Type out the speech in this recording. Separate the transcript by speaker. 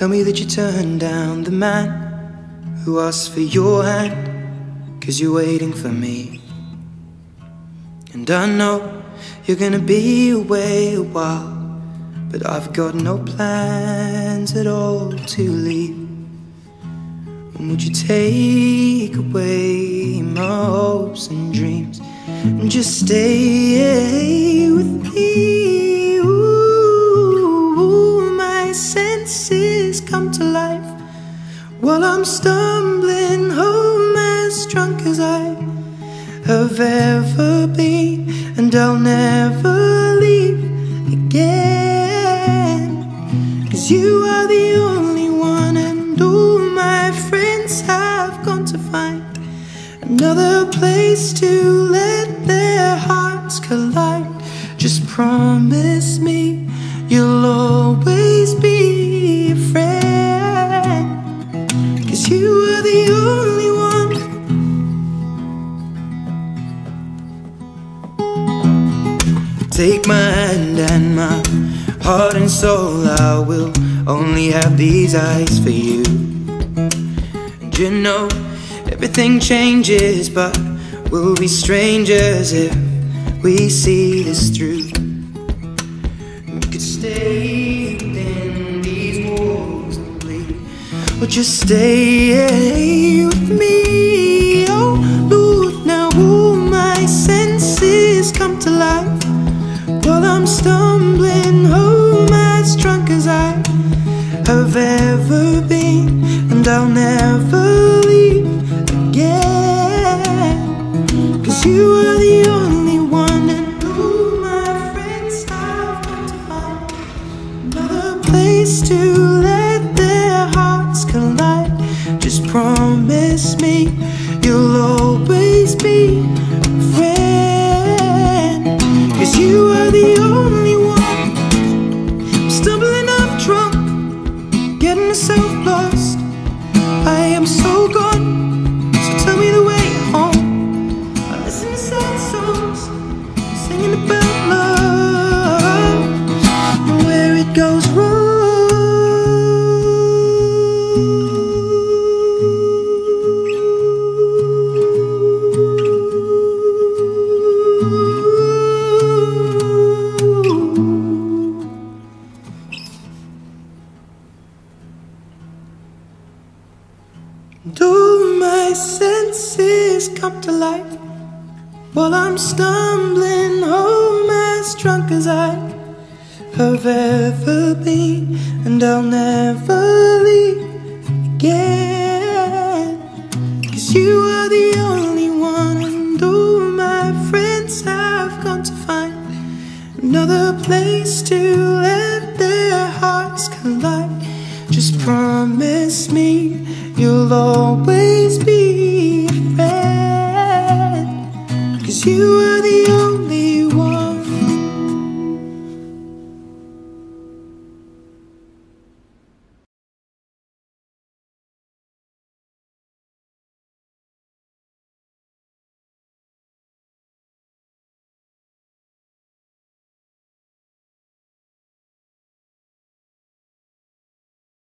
Speaker 1: Tell me that you turned down the man who asked for your hand, 'cause you're waiting for me. And I know you're gonna be away a while, but I've got no plans at all to leave. And would you take away my hopes and dreams and just stay with me? Ooh, my senses come to life while I'm stumbling home, as drunk as I have ever been, and I'll never leave again. 'Cause you are the only one, and all my friends have gone to find another place to let their hearts collide. Just promise me you'll always be a friend, 'cause you are the only one. Take my hand and my heart and soul, I will only have these eyes for you. And you know everything changes, but we'll be strangers if we see this through. We could stay within these walls and bleed, or just stay with me. Oh Lord, now all my senses come to life while I'm stumbling home, as drunk as I have ever been, and I'll never leave again. 'Cause you are the only one, and all my friends have got to find another place to let their hearts collide. Just promise me you'll always be a friend, 'cause you are the only one. I'm stumbling up drunk, getting myself lost. I am so gone, so tell me the way home. I listen to sad songs, singing about love and where it goes wrong. And all my senses come to life while I'm stumbling home, as drunk as I have ever been, and I'll never leave again. 'Cause you are the only one, and all my friends have gone to find another place to let their hearts collide. Just promise me you'll always be a friend, 'cause you